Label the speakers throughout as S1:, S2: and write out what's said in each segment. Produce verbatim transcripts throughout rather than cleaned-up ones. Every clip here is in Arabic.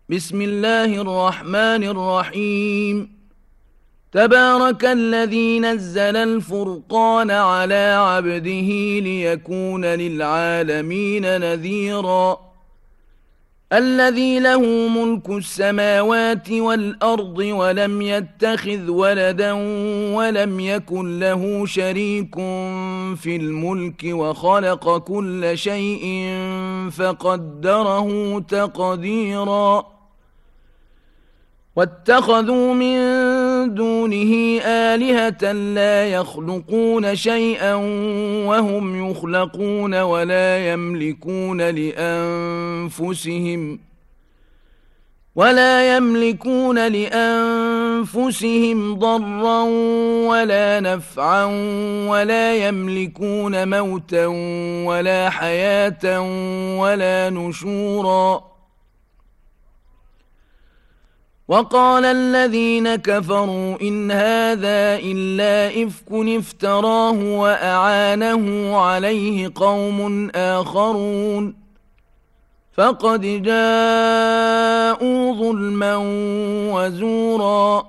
S1: بسم الله الرحمن الرحيم. تبارك الذي نزل الفرقان على عبده ليكون للعالمين نذيرا. الذي له ملك السماوات والأرض ولم يتخذ ولدا ولم يكن له شريك في الملك وخلق كل شيء فقدره تقديرا. واتخذوا من دونه آلهة لا يخلقون شيئا وهم يخلقون ولا يملكون لأنفسهم ولا يملكون لأنفسهم ضرا ولا نفعا ولا يملكون موتا ولا حياة ولا نشورا. وقال الذين كفروا إن هذا إلا إفك افتراه وأعانه عليه قوم آخرون فقد جاءوا ظلما وزورا.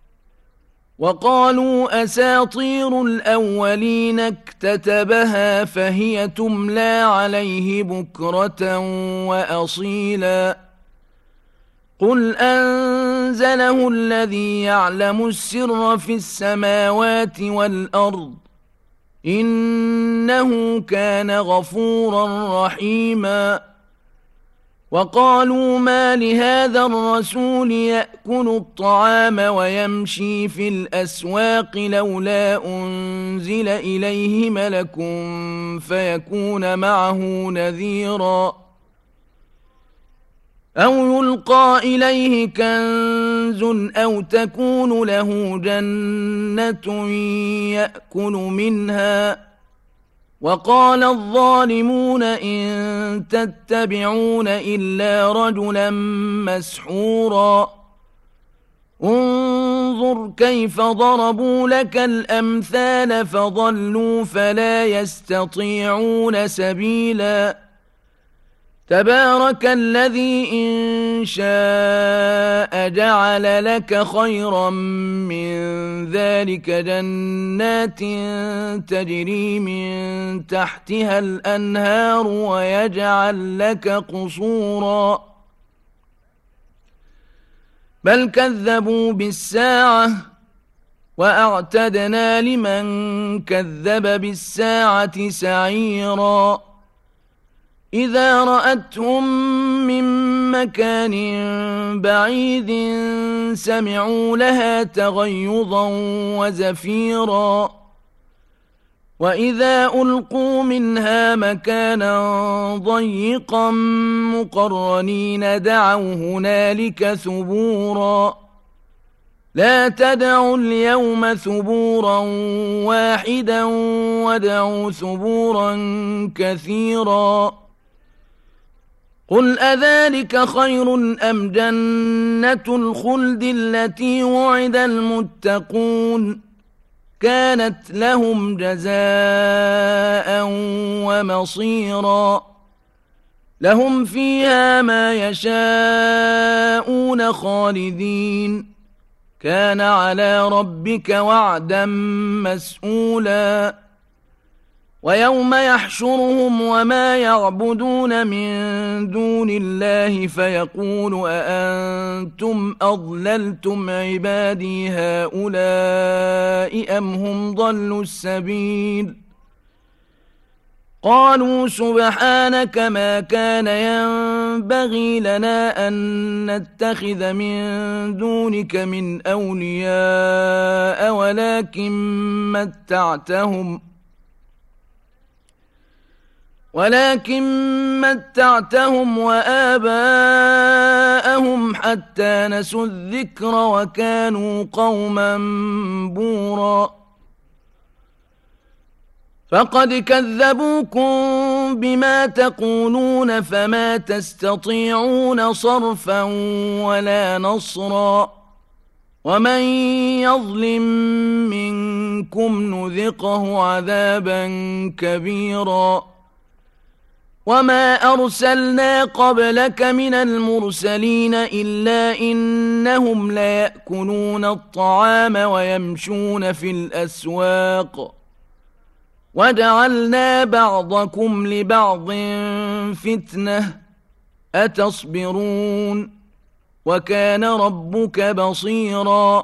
S1: وقالوا أساطير الأولين اكتتبها فهي تملى عليه بكرة وأصيلا. قل أنزله الذي يعلم السر في السماوات والأرض إنه كان غفورا رحيما. وقالوا ما لهذا الرسول يأكل الطعام ويمشي في الأسواق لولا أنزل إليه ملك فيكون معه نذيرا. أو يلقى إليه كنز أو تكون له جنة يأكل منها. وقال الظالمون إن تتبعون إلا رجلا مسحورا. انظر كيف ضربوا لك الأمثال فضلوا فلا يستطيعون سبيلا. تبارك الذي إن شاء جعل لك خيرا من ذلك جنات تجري من تحتها الأنهار ويجعل لك قصورا. بل كذبوا بالساعة وأعتدنا لمن كذب بالساعة سعيرا. إذا رأتهم من مكان بعيد سمعوا لها تغيظا وزفيرا. وإذا ألقوا منها مكانا ضيقا مقرنين دعوا هنالك ثبورا. لا تدعوا اليوم ثبورا واحدا وادعوا ثبورا كثيرا. قل أذلك خير أم جنة الخلد التي وعد المتقون كانت لهم جزاء ومصيرا. لهم فيها ما يشاءون خالدين كان على ربك وعدا مسئولا. ويوم يحشرهم وما يعبدون من دون الله فيقول أأنتم أضللتم عبادي هؤلاء أم هم ضلوا السبيل. قالوا سبحانك ما كان ينبغي لنا أن نتخذ من دونك من أولياء ولكن متعتهم ولكن متعتهم وآباءهم حتى نسوا الذكر وكانوا قوما بورا. فقد كذبوكم بما تقولون فما تستطيعون صرفا ولا نصرا. ومن يظلم منكم نذقه عذابا كبيرا. وما أرسلنا قبلك من المرسلين إلا إنهم ليأكلون الطعام ويمشون في الأسواق وجعلنا بعضكم لبعض فتنة أتصبرون وكان ربك بصيرا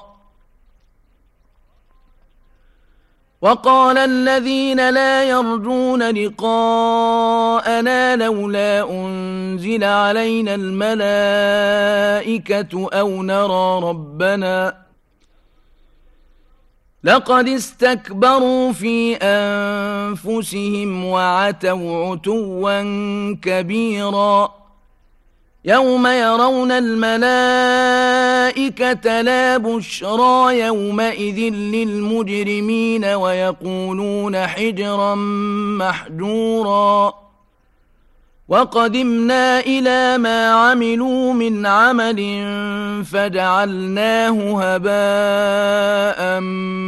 S1: وقال الذين لا يرجون لقاءنا لولا أنزل علينا الملائكة أو نرى ربنا لقد استكبروا في أنفسهم وعتوا عتوا كبيرا يوم يرون الملائكة لا بشرى يومئذ للمجرمين ويقولون حجرا محجورا وقدمنا إلى ما عملوا من عمل فجعلناه هباء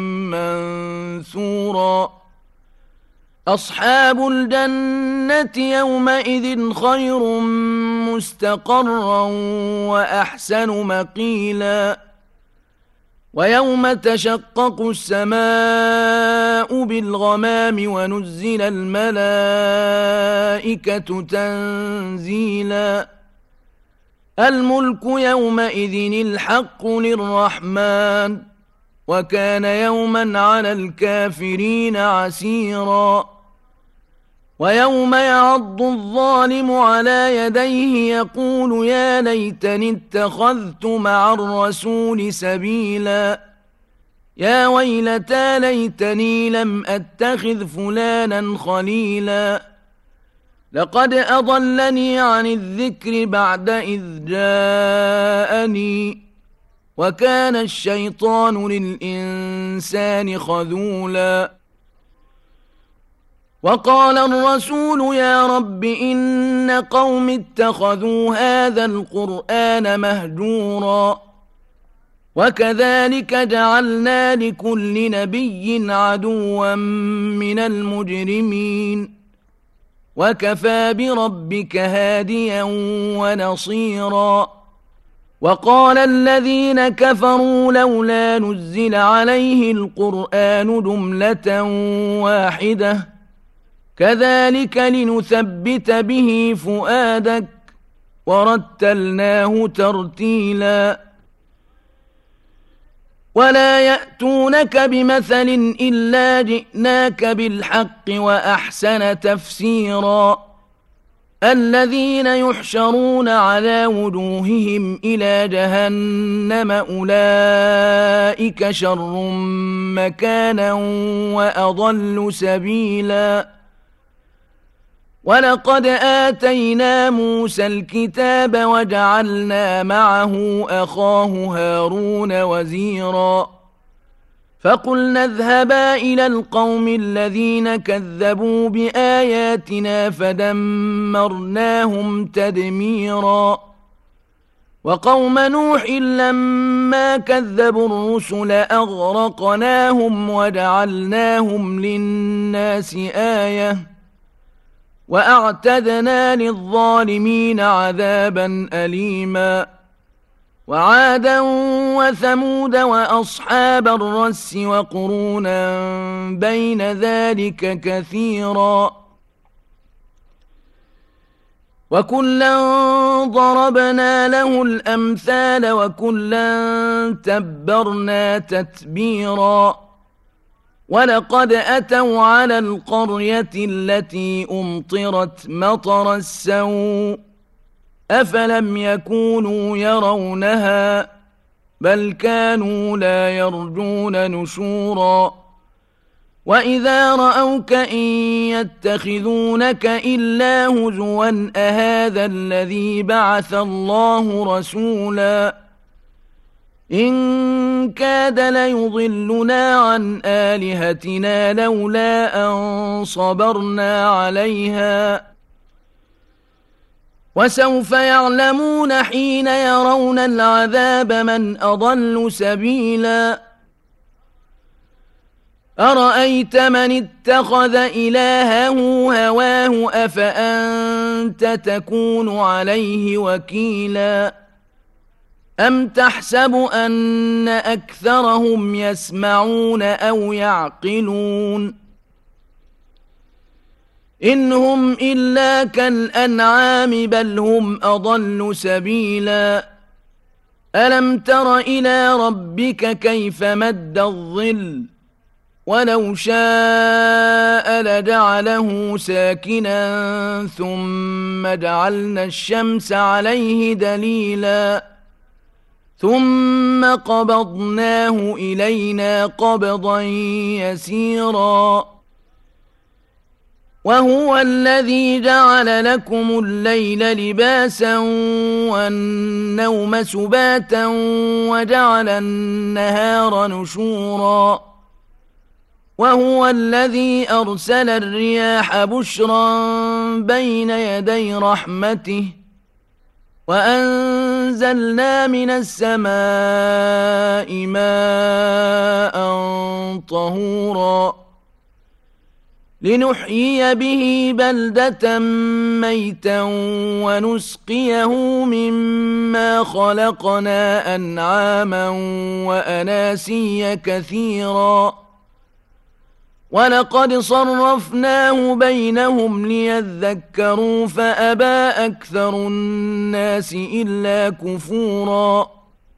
S1: منثورا أصحاب الجنة يومئذ خير مستقرا وأحسن مقيلا ويوم تشقق السماء بالغمام ونزل الملائكة تنزيلا الملك يومئذ الحق للرحمن وكان يوما على الكافرين عسيرا ويوم يعض الظالم على يديه يقول يا ليتني اتخذت مع الرسول سبيلا يا ويلتى ليتني لم أتخذ فلانا خليلا لقد أضلني عن الذكر بعد إذ جاءني وكان الشيطان للإنسان خذولا وقال الرسول يا رب إن قوم اتخذوا هذا القرآن مهجورا وكذلك جعلنا لكل نبي عدوا من المجرمين وكفى بربك هاديا ونصيرا وقال الذين كفروا لولا نزل عليه القرآن جملة واحدة كذلك لنثبت به فؤادك ورتلناه ترتيلا ولا يأتونك بمثل إلا جئناك بالحق وأحسن تفسيرا الذين يحشرون على وجوههم إلى جهنم أولئك شر مكانا وأضل سبيلا ولقد آتينا موسى الكتاب وجعلنا معه أخاه هارون وزيرا فقلنا اذهبا إلى القوم الذين كذبوا بآياتنا فدمرناهم تدميرا وقوم نوح لما كذبوا الرسل أغرقناهم وجعلناهم للناس آية وأعتدنا للظالمين عذابا أليما وعادا وثمود وأصحاب الرس وقرونا بين ذلك كثيرا وكلا ضربنا له الأمثال وكلا تبرنا تتبيرا ولقد أتوا على القرية التي أمطرت مطر السوء أفلم يكونوا يرونها بل كانوا لا يرجون نشورا وإذا رأوك إن يتخذونك إلا هزوا أهذا الذي بعث الله رسولا إن كاد ليضلنا عن آلهتنا لولا أن صبرنا عليها وسوف يعلمون حين يرون العذاب من أضل سبيلا أرأيت من اتخذ إلهه هواه أفأنت تكون عليه وكيلا أم تحسب أن أكثرهم يسمعون أو يعقلون إن هم إلا كالأنعام بل هم أضل سبيلا ألم تر إلى ربك كيف مد الظل ولو شاء لجعله ساكنا ثم جعلنا الشمس عليه دليلا ثم قبضناه إلينا قبضا يسيرا وهو الذي جعل لكم الليل لباسا والنوم سباتا وجعل النهار نشورا وهو الذي أرسل الرياح بشرا بين يدي رحمته وأنزلنا من السماء ماء طهورا لنحيي به بلدة ميتا ونسقيه مما خلقنا أنعاما وأناسيا كثيرا ولقد صرفناه بينهم ليذكروا فأبى أكثر الناس إلا كفورا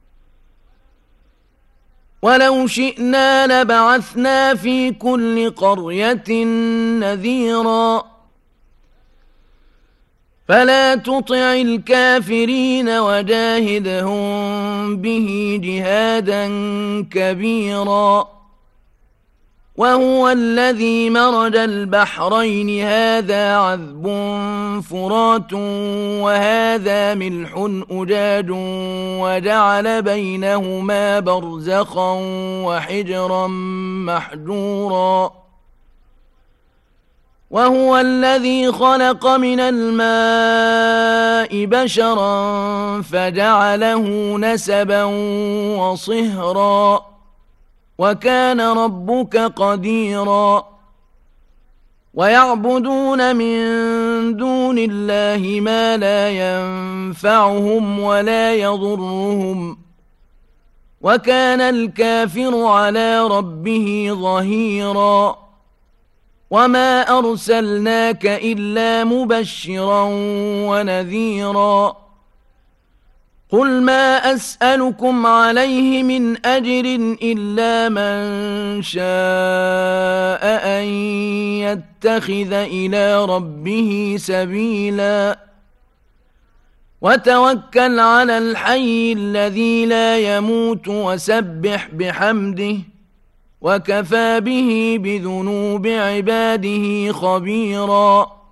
S1: ولو شئنا لبعثنا في كل قرية نذيرا فلا تطع الكافرين وجاهدهم به جهادا كبيرا وهو الذي مرج البحرين هذا عذب فرات وهذا ملح أجاج وجعل بينهما برزخا وحجرا محجورا وهو الذي خلق من الماء بشرا فجعله نسبا وصهرا وكان ربك قديرا ويعبدون من دون الله ما لا ينفعهم ولا يضرهم وكان الكافر على ربه ظهيرا وما أرسلناك إلا مبشرا ونذيرا قل ما أسألكم عليه من أجر إلا من شاء أن يتخذ إلى ربه سبيلا وتوكل على الحي الذي لا يموت وسبح بحمده وكفى به بذنوب عباده خبيرا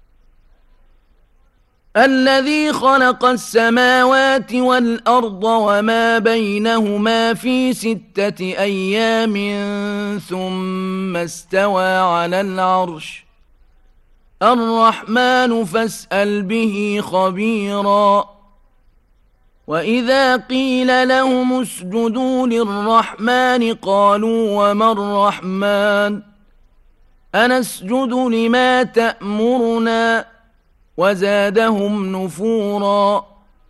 S1: الذي خلق السماوات والأرض وما بينهما في ستة أيام ثم استوى على العرش الرحمن فاسأل به خبيرا وإذا قيل لهم اسجدوا للرحمن قالوا وما الرحمن أنسجد لما تأمرنا وزادهم نفورا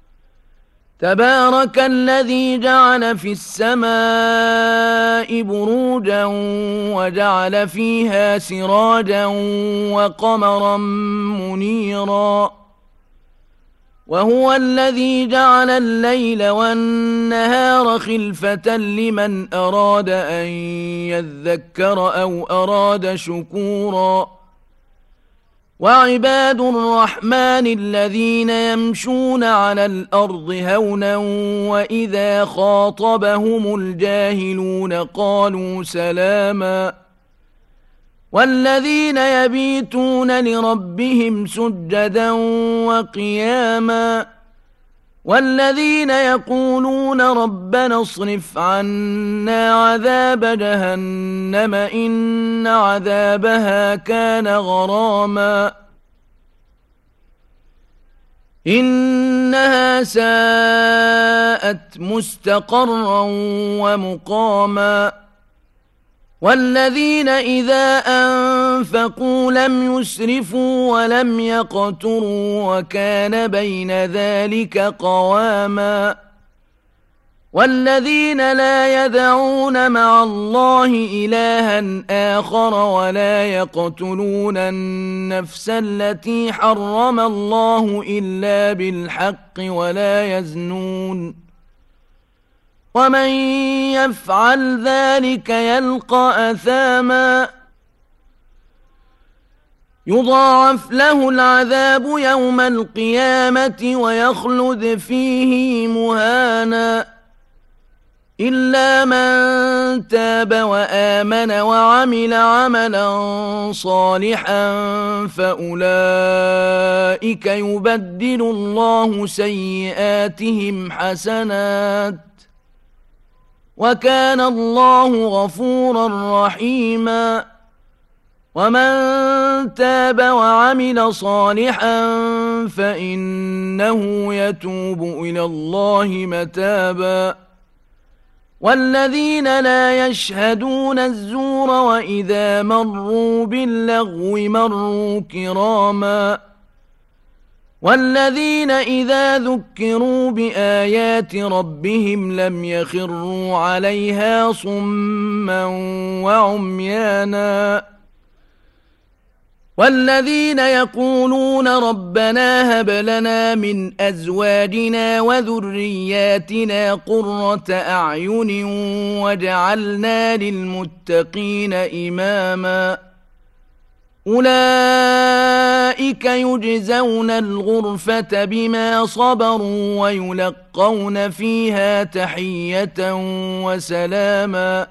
S1: تبارك الذي جعل في السماء بروجا وجعل فيها سراجا وقمرا منيرا وهو الذي جعل الليل والنهار خلفة لمن أراد أن يذكر أو أراد شكورا وعباد الرحمن الذين يمشون على الأرض هونا وإذا خاطبهم الجاهلون قالوا سلاما والذين يبيتون لربهم سجدا وقياما والذين يقولون ربنا اصرف عنا عذاب جهنم إن عذابها كان غراما إنها ساءت مستقرا ومقاما والذين إذا أنفقوا لم يسرفوا ولم يقتروا وكان بين ذلك قواما والذين لا يدعون مع الله إلها آخر ولا يقتلون النفس التي حرم الله إلا بالحق ولا يزنون ومن يفعل ذلك يلقى أثاما يضاعف له العذاب يوم القيامة ويخلد فيه مهانا إلا من تاب وآمن وعمل عملا صالحا فأولئك يبدل الله سيئاتهم حسنات وكان الله غفورا رحيما ومن تاب وعمل صالحا فإنه يتوب إلى الله متابا والذين لا يشهدون الزور وإذا مروا باللغو مروا كراما والذين إذا ذكروا بآيات ربهم لم يخروا عليها صما وعميانا والذين يقولون ربنا هب لنا من أزواجنا وذرياتنا قرة أعين واجعلنا للمتقين إماما أولئك يجزون الغرفة بما صبروا ويلقون فيها تحية وسلاما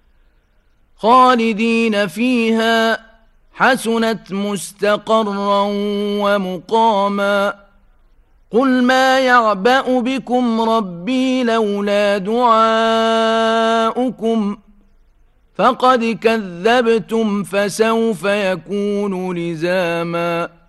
S1: خالدين فيها حسنت مستقرا ومقاما قل ما يعبأ بكم ربي لولا دعاؤكم فقد كذبتم فسوف يكون لزاما